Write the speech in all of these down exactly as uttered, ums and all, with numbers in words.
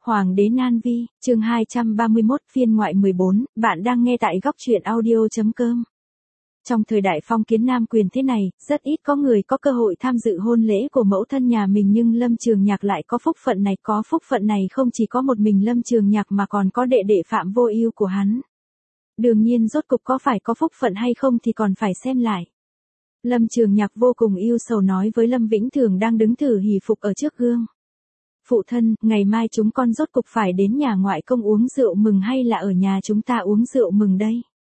Hoàng đế Nan Vi, chương hai trăm ba mươi mốt, phiên ngoại mười bốn, bạn đang nghe tại góc truyện audio.com. Trong thời đại phong kiến nam quyền thế này, rất ít có người có cơ hội tham dự hôn lễ của mẫu thân nhà mình, nhưng Lâm Trường Nhạc lại có phúc phận này. Có phúc phận này không chỉ có một mình Lâm Trường Nhạc mà còn có đệ đệ Phạm Vô Ưu của hắn. Đương nhiên rốt cục có phải có phúc phận hay không thì còn phải xem lại. Lâm Trường Nhạc vô cùng ưu sầu nói với Lâm Vĩnh Thường đang đứng thử hỷ phục ở trước gương. Phụ thân, ngày mai chúng con rốt cục phải đến nhà ngoại công uống rượu mừng hay là ở nhà chúng ta uống rượu mừng đây?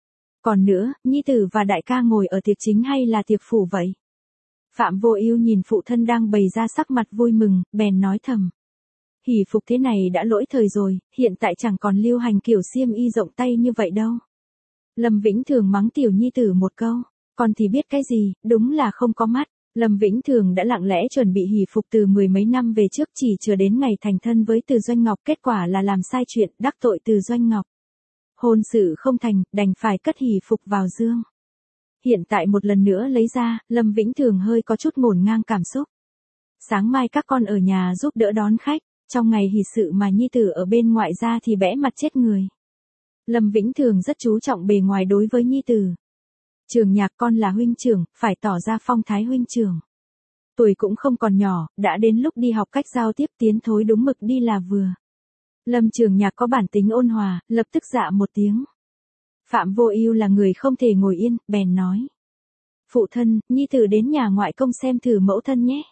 Còn nữa, nhi tử và đại ca ngồi ở tiệc chính hay là tiệc phủ vậy? Phạm Vô Ưu nhìn phụ thân đang bày ra sắc mặt vui mừng, bèn nói thầm. Hỷ phục thế này đã lỗi thời rồi, hiện tại chẳng còn lưu hành kiểu xiêm y rộng tay như vậy đâu. Lâm Vĩnh Thường mắng tiểu nhi tử một câu, con thì biết cái gì, đúng là không có mắt. Lâm Vĩnh Thường đã lặng lẽ chuẩn bị hỷ phục từ mười mấy năm về trước, chỉ chờ đến ngày thành thân với Từ Doanh Ngọc, kết quả là làm sai chuyện, đắc tội Từ Doanh Ngọc. Hôn sự không thành, đành phải cất hỷ phục vào dương. Hiện tại một lần nữa lấy ra, Lâm Vĩnh Thường hơi có chút ngổn ngang cảm xúc. Sáng mai các con ở nhà giúp đỡ đón khách, trong ngày hỷ sự mà nhi tử ở bên ngoại ra thì bẽ mặt chết người. Lâm Vĩnh Thường rất chú trọng bề ngoài đối với nhi tử. Trường Nhạc, con là huynh trưởng, phải tỏ ra phong thái huynh trưởng. Tuổi cũng không còn nhỏ, đã đến lúc đi học cách giao tiếp tiến thối đúng mực đi là vừa. Lâm Trường Nhạc có bản tính ôn hòa, lập tức dạ một tiếng. Phạm Vô Ưu là người không thể ngồi yên, bèn nói. Phụ thân, nhi tử đến nhà ngoại công xem thử mẫu thân nhé.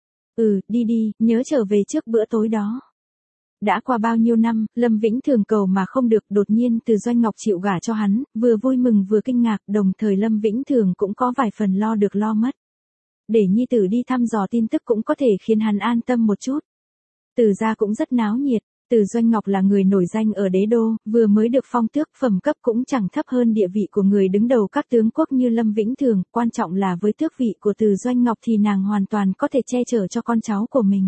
Ừ, đi đi, nhớ trở về trước bữa tối đó. Đã qua bao nhiêu năm, Lâm Vĩnh Thường cầu mà không được, đột nhiên Từ Doanh Ngọc chịu gả cho hắn, vừa vui mừng vừa kinh ngạc, đồng thời Lâm Vĩnh Thường cũng có vài phần lo được lo mất. Để nhi tử đi thăm dò tin tức cũng có thể khiến hắn an tâm một chút. Từ gia cũng rất náo nhiệt, Từ Doanh Ngọc là người nổi danh ở đế đô, vừa mới được phong tước, phẩm cấp cũng chẳng thấp hơn địa vị của người đứng đầu các tướng quốc như Lâm Vĩnh Thường, quan trọng là với tước vị của Từ Doanh Ngọc thì nàng hoàn toàn có thể che chở cho con cháu của mình.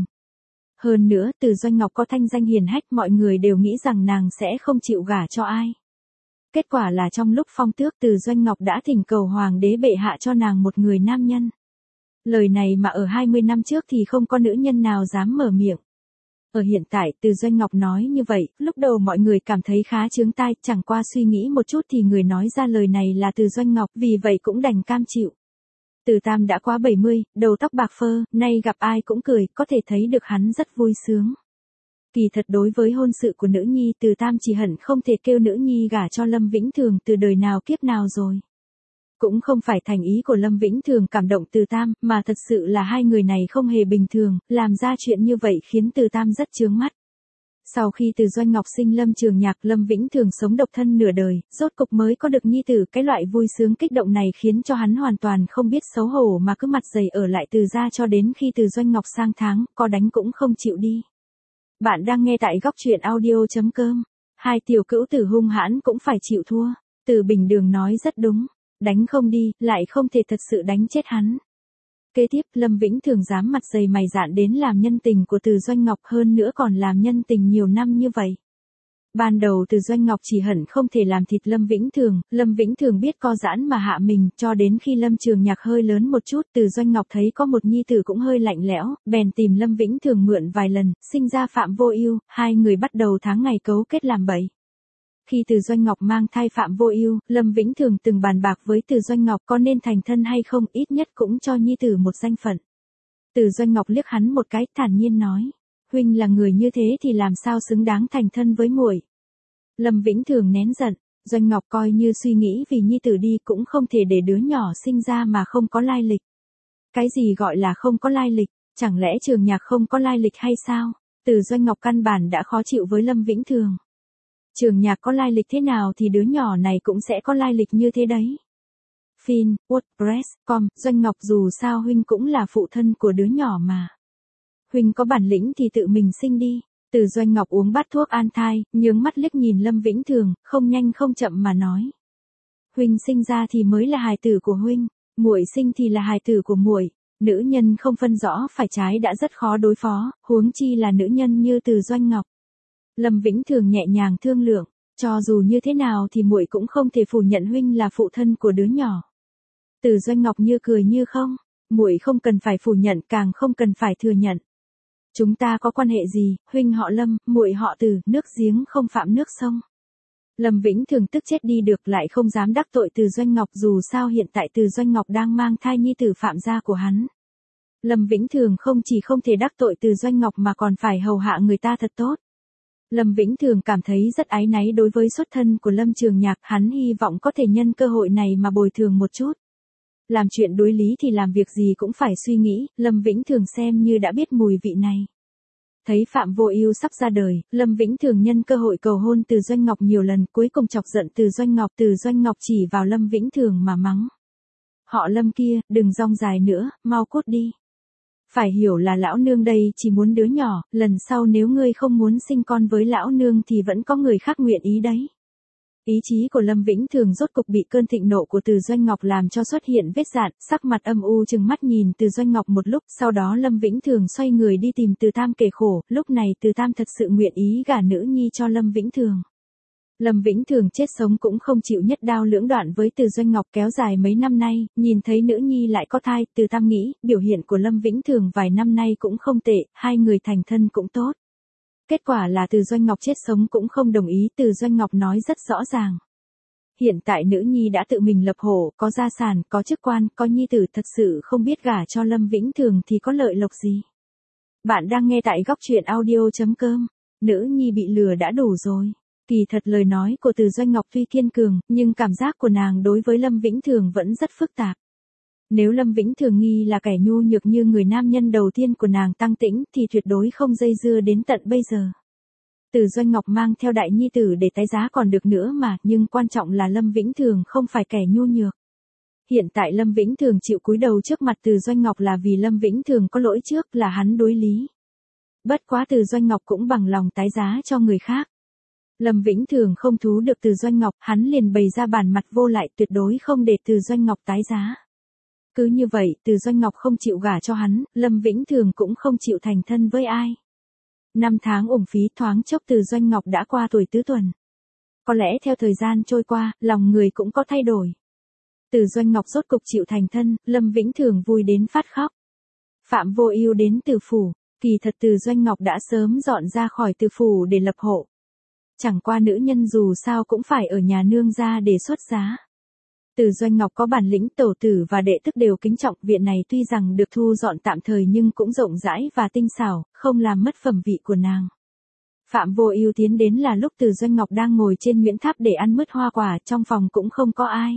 Hơn nữa, Từ Doanh Ngọc có thanh danh hiển hách, mọi người đều nghĩ rằng nàng sẽ không chịu gả cho ai. Kết quả là trong lúc phong tước, Từ Doanh Ngọc đã thỉnh cầu hoàng đế bệ hạ cho nàng một người nam nhân. Lời này mà ở hai mươi năm trước thì không có nữ nhân nào dám mở miệng. Ở hiện tại, Từ Doanh Ngọc nói như vậy, lúc đầu mọi người cảm thấy khá chướng tai, chẳng qua suy nghĩ một chút thì người nói ra lời này là Từ Doanh Ngọc, vì vậy cũng đành cam chịu. Từ Tam đã quá bảy mươi, đầu tóc bạc phơ, nay gặp ai cũng cười, có thể thấy được hắn rất vui sướng. Kỳ thật đối với hôn sự của nữ nhi, Từ Tam chỉ hận không thể kêu nữ nhi gả cho Lâm Vĩnh Thường từ đời nào kiếp nào rồi. Cũng không phải thành ý của Lâm Vĩnh Thường cảm động Từ Tam, mà thật sự là hai người này không hề bình thường, làm ra chuyện như vậy khiến Từ Tam rất chướng mắt. Sau khi Từ Doanh Ngọc sinh Lâm Trường Nhạc, Lâm Vĩnh Thường sống độc thân nửa đời, rốt cục mới có được nhi tử, cái loại vui sướng kích động này khiến cho hắn hoàn toàn không biết xấu hổ mà cứ mặt dày ở lại Từ gia cho đến khi Từ Doanh Ngọc sang tháng, có đánh cũng không chịu đi. Bạn đang nghe tại góc truyện audio.com. Hai tiểu cữu tử hung hãn cũng phải chịu thua. Từ Bình Đường nói rất đúng. Đánh không đi, lại không thể thật sự đánh chết hắn. Kế tiếp, Lâm Vĩnh Thường dám mặt dày mày dạn đến làm nhân tình của Từ Doanh Ngọc, hơn nữa còn làm nhân tình nhiều năm như vậy. Ban đầu Từ Doanh Ngọc chỉ hận không thể làm thịt Lâm Vĩnh Thường, Lâm Vĩnh Thường biết co giãn mà hạ mình, cho đến khi Lâm Trường Nhạc hơi lớn một chút, Từ Doanh Ngọc thấy có một nhi tử cũng hơi lạnh lẽo, bèn tìm Lâm Vĩnh Thường mượn vài lần, sinh ra Phạm Vô Ưu, hai người bắt đầu tháng ngày cấu kết làm bậy. Khi Từ Doanh Ngọc mang thai Phạm Vô Ưu, Lâm Vĩnh Thường từng bàn bạc với Từ Doanh Ngọc có nên thành thân hay không, ít nhất cũng cho nhi tử một danh phận. Từ Doanh Ngọc liếc hắn một cái, thản nhiên nói, huynh là người như thế thì làm sao xứng đáng thành thân với muội. Lâm Vĩnh Thường nén giận, Doanh Ngọc coi như suy nghĩ vì nhi tử đi, cũng không thể để đứa nhỏ sinh ra mà không có lai lịch. Cái gì gọi là không có lai lịch, chẳng lẽ Trường Nhạc không có lai lịch hay sao? Từ Doanh Ngọc căn bản đã khó chịu với Lâm Vĩnh Thường. Trường Nhạc có lai lịch thế nào thì đứa nhỏ này cũng sẽ có lai lịch như thế đấy. Fin, WordPress, com, Doanh Ngọc, dù sao huynh cũng là phụ thân của đứa nhỏ mà. Huynh có bản lĩnh thì tự mình sinh đi. Từ Doanh Ngọc uống bát thuốc an thai, nhướng mắt liếc nhìn Lâm Vĩnh Thường, không nhanh không chậm mà nói. Huynh sinh ra thì mới là hài tử của huynh, muội sinh thì là hài tử của muội. Nữ nhân không phân rõ phải trái đã rất khó đối phó, huống chi là nữ nhân như Từ Doanh Ngọc. Lâm Vĩnh Thường nhẹ nhàng thương lượng, cho dù như thế nào thì muội cũng không thể phủ nhận huynh là phụ thân của đứa nhỏ. Từ Doanh Ngọc như cười như không, muội không cần phải phủ nhận, càng không cần phải thừa nhận. Chúng ta có quan hệ gì, huynh họ Lâm, muội họ Từ, nước giếng không phạm nước sông. Lâm Vĩnh Thường tức chết đi được lại không dám đắc tội Từ Doanh Ngọc, dù sao hiện tại Từ Doanh Ngọc đang mang thai nhi tử Phạm gia của hắn. Lâm Vĩnh Thường không chỉ không thể đắc tội Từ Doanh Ngọc mà còn phải hầu hạ người ta thật tốt. Lâm Vĩnh Thường cảm thấy rất áy náy đối với xuất thân của Lâm Trường Nhạc, hắn hy vọng có thể nhân cơ hội này mà bồi thường một chút. Làm chuyện đối lý thì làm việc gì cũng phải suy nghĩ, Lâm Vĩnh Thường xem như đã biết mùi vị này. Thấy Phạm Vô Ưu sắp ra đời, Lâm Vĩnh Thường nhân cơ hội cầu hôn Từ Doanh Ngọc nhiều lần, cuối cùng chọc giận Từ Doanh Ngọc, Từ Doanh Ngọc chỉ vào Lâm Vĩnh Thường mà mắng. Họ Lâm kia, đừng rong dài nữa, mau cút đi. Phải hiểu là lão nương đây chỉ muốn đứa nhỏ, lần sau nếu ngươi không muốn sinh con với lão nương thì vẫn có người khác nguyện ý đấy. Ý chí của Lâm Vĩnh Thường rốt cục bị cơn thịnh nộ của Từ Doanh Ngọc làm cho xuất hiện vết dạn, sắc mặt âm u trừng mắt nhìn Từ Doanh Ngọc một lúc, sau đó Lâm Vĩnh Thường xoay người đi tìm Từ Tam kể khổ, lúc này Từ Tam thật sự nguyện ý gả nữ nhi cho Lâm Vĩnh Thường. Lâm Vĩnh Thường chết sống cũng không chịu nhất đao lưỡng đoạn với Từ Doanh Ngọc kéo dài mấy năm nay, nhìn thấy nữ nhi lại có thai, Từ Tam nghĩ, biểu hiện của Lâm Vĩnh Thường vài năm nay cũng không tệ, hai người thành thân cũng tốt. Kết quả là Từ Doanh Ngọc chết sống cũng không đồng ý, Từ Doanh Ngọc nói rất rõ ràng. Hiện tại nữ nhi đã tự mình lập hộ, có gia sản, có chức quan, có nhi tử, thật sự không biết gả cho Lâm Vĩnh Thường thì có lợi lộc gì. Bạn đang nghe tại góc truyện audio chấm com. Nữ nhi bị lừa đã đủ rồi. Kỳ thật lời nói của Từ Doanh Ngọc tuy kiên cường, nhưng cảm giác của nàng đối với Lâm Vĩnh Thường vẫn rất phức tạp. Nếu Lâm Vĩnh Thường nghi là kẻ nhu nhược như người nam nhân đầu tiên của nàng Tăng Tĩnh thì tuyệt đối không dây dưa đến tận bây giờ. Từ Doanh Ngọc mang theo đại nhi tử để tái giá còn được nữa mà, nhưng quan trọng là Lâm Vĩnh Thường không phải kẻ nhu nhược. Hiện tại Lâm Vĩnh Thường chịu cúi đầu trước mặt Từ Doanh Ngọc là vì Lâm Vĩnh Thường có lỗi trước, là hắn đối lý. Bất quá Từ Doanh Ngọc cũng bằng lòng tái giá cho người khác. Lâm Vĩnh Thường không thú được Từ Doanh Ngọc, hắn liền bày ra bản mặt vô lại, tuyệt đối không để Từ Doanh Ngọc tái giá. Cứ như vậy, Từ Doanh Ngọc không chịu gả cho hắn, Lâm Vĩnh Thường cũng không chịu thành thân với ai. Năm tháng uổng phí, thoáng chốc Từ Doanh Ngọc đã qua tuổi tứ tuần. Có lẽ theo thời gian trôi qua, lòng người cũng có thay đổi. Từ Doanh Ngọc rốt cục chịu thành thân, Lâm Vĩnh Thường vui đến phát khóc. Phạm Vô Ưu đến Từ phủ, kỳ thật Từ Doanh Ngọc đã sớm dọn ra khỏi Từ phủ để lập hộ. Chẳng qua nữ nhân dù sao cũng phải ở nhà nương gia để xuất giá. Từ Doanh Ngọc có bản lĩnh, tổ tử và đệ tức đều kính trọng, viện này tuy rằng được thu dọn tạm thời nhưng cũng rộng rãi và tinh xảo, không làm mất phẩm vị của nàng. Phạm Vô Ưu tiến đến là lúc Từ Doanh Ngọc đang ngồi trên Nguyễn Tháp để ăn mứt hoa quả, trong phòng cũng không có ai.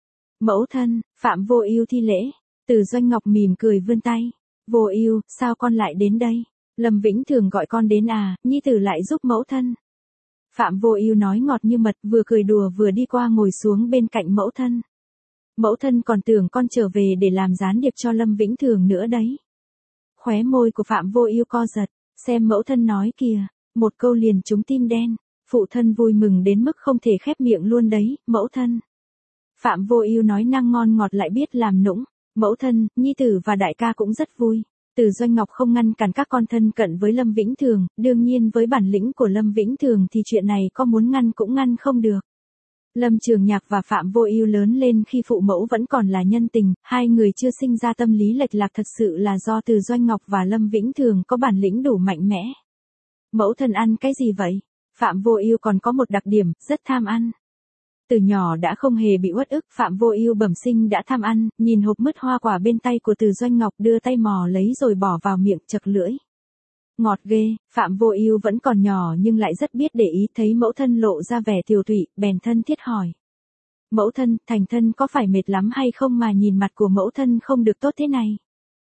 Mẫu thân, Phạm Vô Ưu thi lễ. Từ Doanh Ngọc mỉm cười vươn tay. Vô Ưu, sao con lại đến đây? Lâm Vĩnh Thường gọi con đến à, nhi tử lại giúp mẫu thân. Phạm Vô Ưu nói ngọt như mật, vừa cười đùa vừa đi qua ngồi xuống bên cạnh mẫu thân. Mẫu thân còn tưởng con trở về để làm gián điệp cho Lâm Vĩnh Thường nữa đấy. Khóe môi của Phạm Vô Ưu co giật, xem mẫu thân nói kìa, một câu liền trúng tim đen, phụ thân vui mừng đến mức không thể khép miệng luôn đấy, mẫu thân. Phạm Vô Ưu nói năng ngon ngọt lại biết làm nũng, mẫu thân, nhi tử và đại ca cũng rất vui. Từ Doanh Ngọc không ngăn cản các con thân cận với Lâm Vĩnh Thường, đương nhiên với bản lĩnh của Lâm Vĩnh Thường thì chuyện này có muốn ngăn cũng ngăn không được. Lâm Trường Nhạc và Phạm Vô Ưu lớn lên khi phụ mẫu vẫn còn là nhân tình, hai người chưa sinh ra tâm lý lệch lạc, thật sự là do Từ Doanh Ngọc và Lâm Vĩnh Thường có bản lĩnh đủ mạnh mẽ. Mẫu thân ăn cái gì vậy? Phạm Vô Ưu còn có một đặc điểm, rất tham ăn. Từ nhỏ đã không hề bị uất ức, Phạm Vô Ưu bẩm sinh đã tham ăn, nhìn hộp mứt hoa quả bên tay của Từ Doanh Ngọc đưa tay mò lấy rồi bỏ vào miệng chậc lưỡi. Ngọt ghê, Phạm Vô Ưu vẫn còn nhỏ nhưng lại rất biết để ý, thấy mẫu thân lộ ra vẻ tiều tụy, bèn thân thiết hỏi. Mẫu thân, thành thân có phải mệt lắm hay không mà nhìn mặt của mẫu thân không được tốt thế này?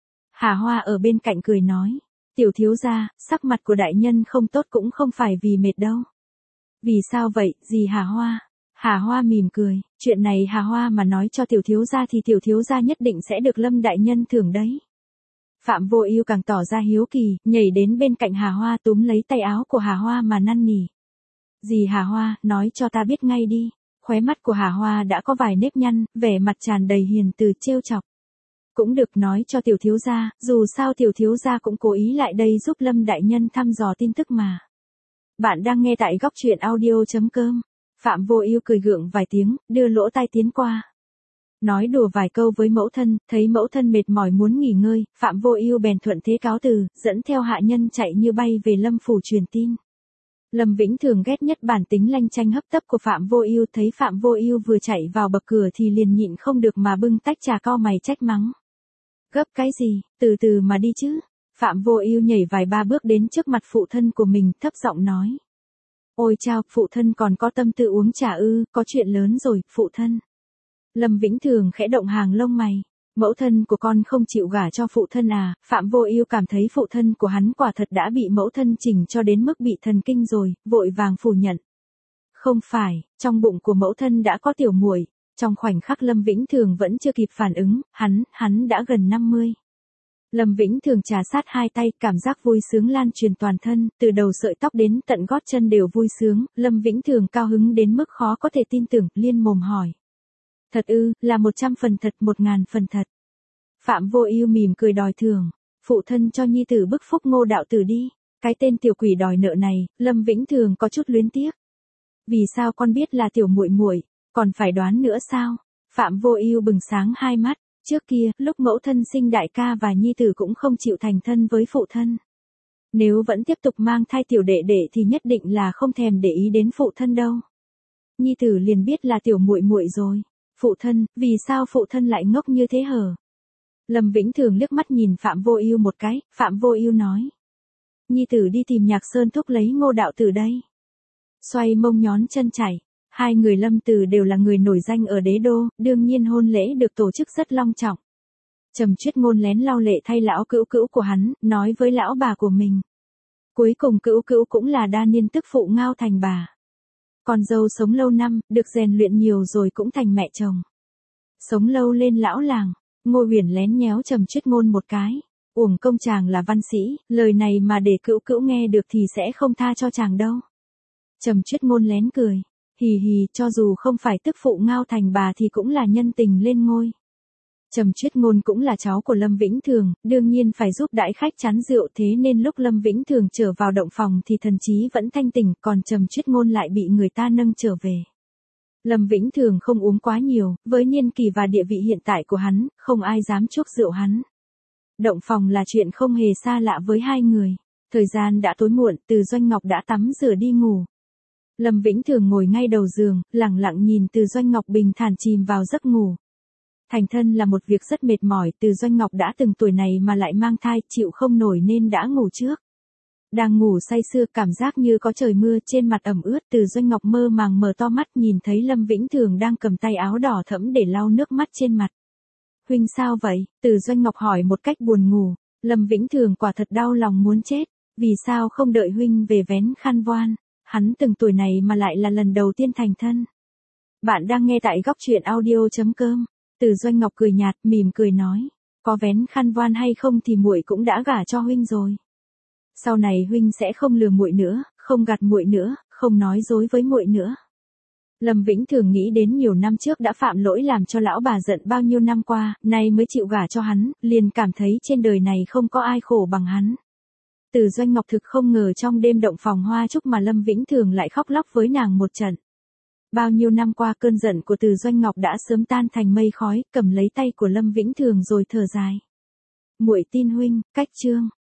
Hà Hoa ở bên cạnh cười nói, tiểu thiếu gia, sắc mặt của đại nhân không tốt cũng không phải vì mệt đâu. Vì sao vậy, dì Hà Hoa? Hà Hoa mỉm cười, chuyện này Hà Hoa mà nói cho tiểu thiếu gia thì tiểu thiếu gia nhất định sẽ được Lâm đại nhân thưởng đấy. Phạm Vô Ưu càng tỏ ra hiếu kỳ, nhảy đến bên cạnh Hà Hoa túm lấy tay áo của Hà Hoa mà năn nỉ. Dì Hà Hoa, nói cho ta biết ngay đi. Khóe mắt của Hà Hoa đã có vài nếp nhăn, vẻ mặt tràn đầy hiền từ trêu chọc. Cũng được, nói cho tiểu thiếu gia, dù sao tiểu thiếu gia cũng cố ý lại đây giúp Lâm đại nhân thăm dò tin tức mà. Bạn đang nghe tại góc truyện audio chấm com. Phạm Vô Ưu cười gượng vài tiếng, đưa lỗ tai tiến qua. Nói đùa vài câu với mẫu thân, thấy mẫu thân mệt mỏi muốn nghỉ ngơi, Phạm Vô Ưu bèn thuận thế cáo từ, dẫn theo hạ nhân chạy như bay về Lâm phủ truyền tin. Lâm Vĩnh Thường ghét nhất bản tính lanh chanh hấp tấp của Phạm Vô Ưu, thấy Phạm Vô Ưu vừa chạy vào bậc cửa thì liền nhịn không được mà bưng tách trà cau mày trách mắng. Gấp cái gì, từ từ mà đi chứ. Phạm Vô Ưu nhảy vài ba bước đến trước mặt phụ thân của mình, thấp giọng nói. Ôi chao, phụ thân còn có tâm tư uống trà ư, có chuyện lớn rồi, phụ thân. Lâm Vĩnh Thường khẽ động hàng lông mày. Mẫu thân của con không chịu gả cho phụ thân à? Phạm Vô Ưu cảm thấy phụ thân của hắn quả thật đã bị mẫu thân chỉnh cho đến mức bị thần kinh rồi, vội vàng phủ nhận. Không phải, trong bụng của mẫu thân đã có tiểu muội. Trong khoảnh khắc Lâm Vĩnh Thường vẫn chưa kịp phản ứng, hắn, hắn đã gần năm mươi. Lâm Vĩnh Thường trà sát hai tay, cảm giác vui sướng lan truyền toàn thân, từ đầu sợi tóc đến tận gót chân đều vui sướng, Lâm Vĩnh Thường cao hứng đến mức khó có thể tin tưởng, liên mồm hỏi. Thật ư, là một trăm phần thật, một ngàn phần thật. Phạm Vô Ưu mỉm cười đòi thưởng, phụ thân cho nhi tử bức phúc Ngô đạo tử đi. Cái tên tiểu quỷ đòi nợ này, Lâm Vĩnh Thường có chút luyến tiếc. Vì sao con biết là tiểu muội muội, còn phải đoán nữa sao? Phạm Vô Ưu bừng sáng hai mắt, trước kia, lúc mẫu thân sinh đại ca và nhi tử cũng không chịu thành thân với phụ thân. Nếu vẫn tiếp tục mang thai tiểu đệ đệ thì nhất định là không thèm để ý đến phụ thân đâu. Nhi tử liền biết là tiểu muội muội rồi. Phụ thân, vì sao phụ thân lại ngốc như thế hở? Lâm Vĩnh Thường liếc mắt nhìn Phạm Vô Ưu một cái, Phạm Vô Ưu nói. Nhi tử đi tìm Nhạc Sơn thúc lấy Ngô đạo tử đây. Xoay mông nhón chân chạy, hai người Lâm Từ đều là người nổi danh ở đế đô, đương nhiên hôn lễ được tổ chức rất long trọng. Trầm Chuyết Ngôn lén lau lệ thay lão cữu cữu của hắn, nói với lão bà của mình. Cuối cùng cữu cữu cũng là đa niên tức phụ Ngao thành bà. Con dâu sống lâu năm, được rèn luyện nhiều rồi cũng thành mẹ chồng. Sống lâu lên lão làng, Ngô Huyền lén nhéo Trầm Chuyết Ngôn một cái. Uổng công chàng là văn sĩ, lời này mà để cữu cữu nghe được thì sẽ không tha cho chàng đâu. Trầm Chuyết Ngôn lén cười. Hì hì, cho dù không phải tức phụ Ngao thành bà thì cũng là nhân tình lên ngôi. Trầm Chuyết Ngôn cũng là cháu của Lâm Vĩnh Thường, đương nhiên phải giúp đãi khách chán rượu, thế nên lúc Lâm Vĩnh Thường trở vào động phòng thì thần trí vẫn thanh tỉnh, còn Trầm Chuyết Ngôn lại bị người ta nâng trở về. Lâm Vĩnh Thường không uống quá nhiều, với niên kỳ và địa vị hiện tại của hắn, không ai dám chuốc rượu hắn. Động phòng là chuyện không hề xa lạ với hai người. Thời gian đã tối muộn, Từ Doanh Ngọc đã tắm rửa đi ngủ. Lâm Vĩnh Thường ngồi ngay đầu giường, lặng lặng nhìn Từ Doanh Ngọc bình thản chìm vào giấc ngủ. Thành thân là một việc rất mệt mỏi, Từ Doanh Ngọc đã từng tuổi này mà lại mang thai, chịu không nổi nên đã ngủ trước. Đang ngủ say sưa, cảm giác như có trời mưa, trên mặt ẩm ướt, Từ Doanh Ngọc mơ màng mở to mắt nhìn thấy Lâm Vĩnh Thường đang cầm tay áo đỏ thẫm để lau nước mắt trên mặt. Huynh sao vậy? Từ Doanh Ngọc hỏi một cách buồn ngủ. Lâm Vĩnh Thường quả thật đau lòng muốn chết. Vì sao không đợi huynh về vén khăn voan? Hắn từng tuổi này mà lại là lần đầu tiên thành thân. Bạn đang nghe tại góc truyện audio chấm com. Từ Doanh Ngọc cười nhạt, mỉm cười nói. Có vén khăn voan hay không thì muội cũng đã gả cho huynh rồi. Sau này huynh sẽ không lừa muội nữa, không gạt muội nữa, không nói dối với muội nữa. Lâm Vĩnh Thường nghĩ đến nhiều năm trước đã phạm lỗi làm cho lão bà giận bao nhiêu năm qua, nay mới chịu gả cho hắn, liền cảm thấy trên đời này không có ai khổ bằng hắn. Từ Doanh Ngọc thực không ngờ trong đêm động phòng hoa chúc mà Lâm Vĩnh Thường lại khóc lóc với nàng một trận. Bao nhiêu năm qua cơn giận của Từ Doanh Ngọc đã sớm tan thành mây khói, cầm lấy tay của Lâm Vĩnh Thường rồi thở dài. Muội tin huynh, cách chương.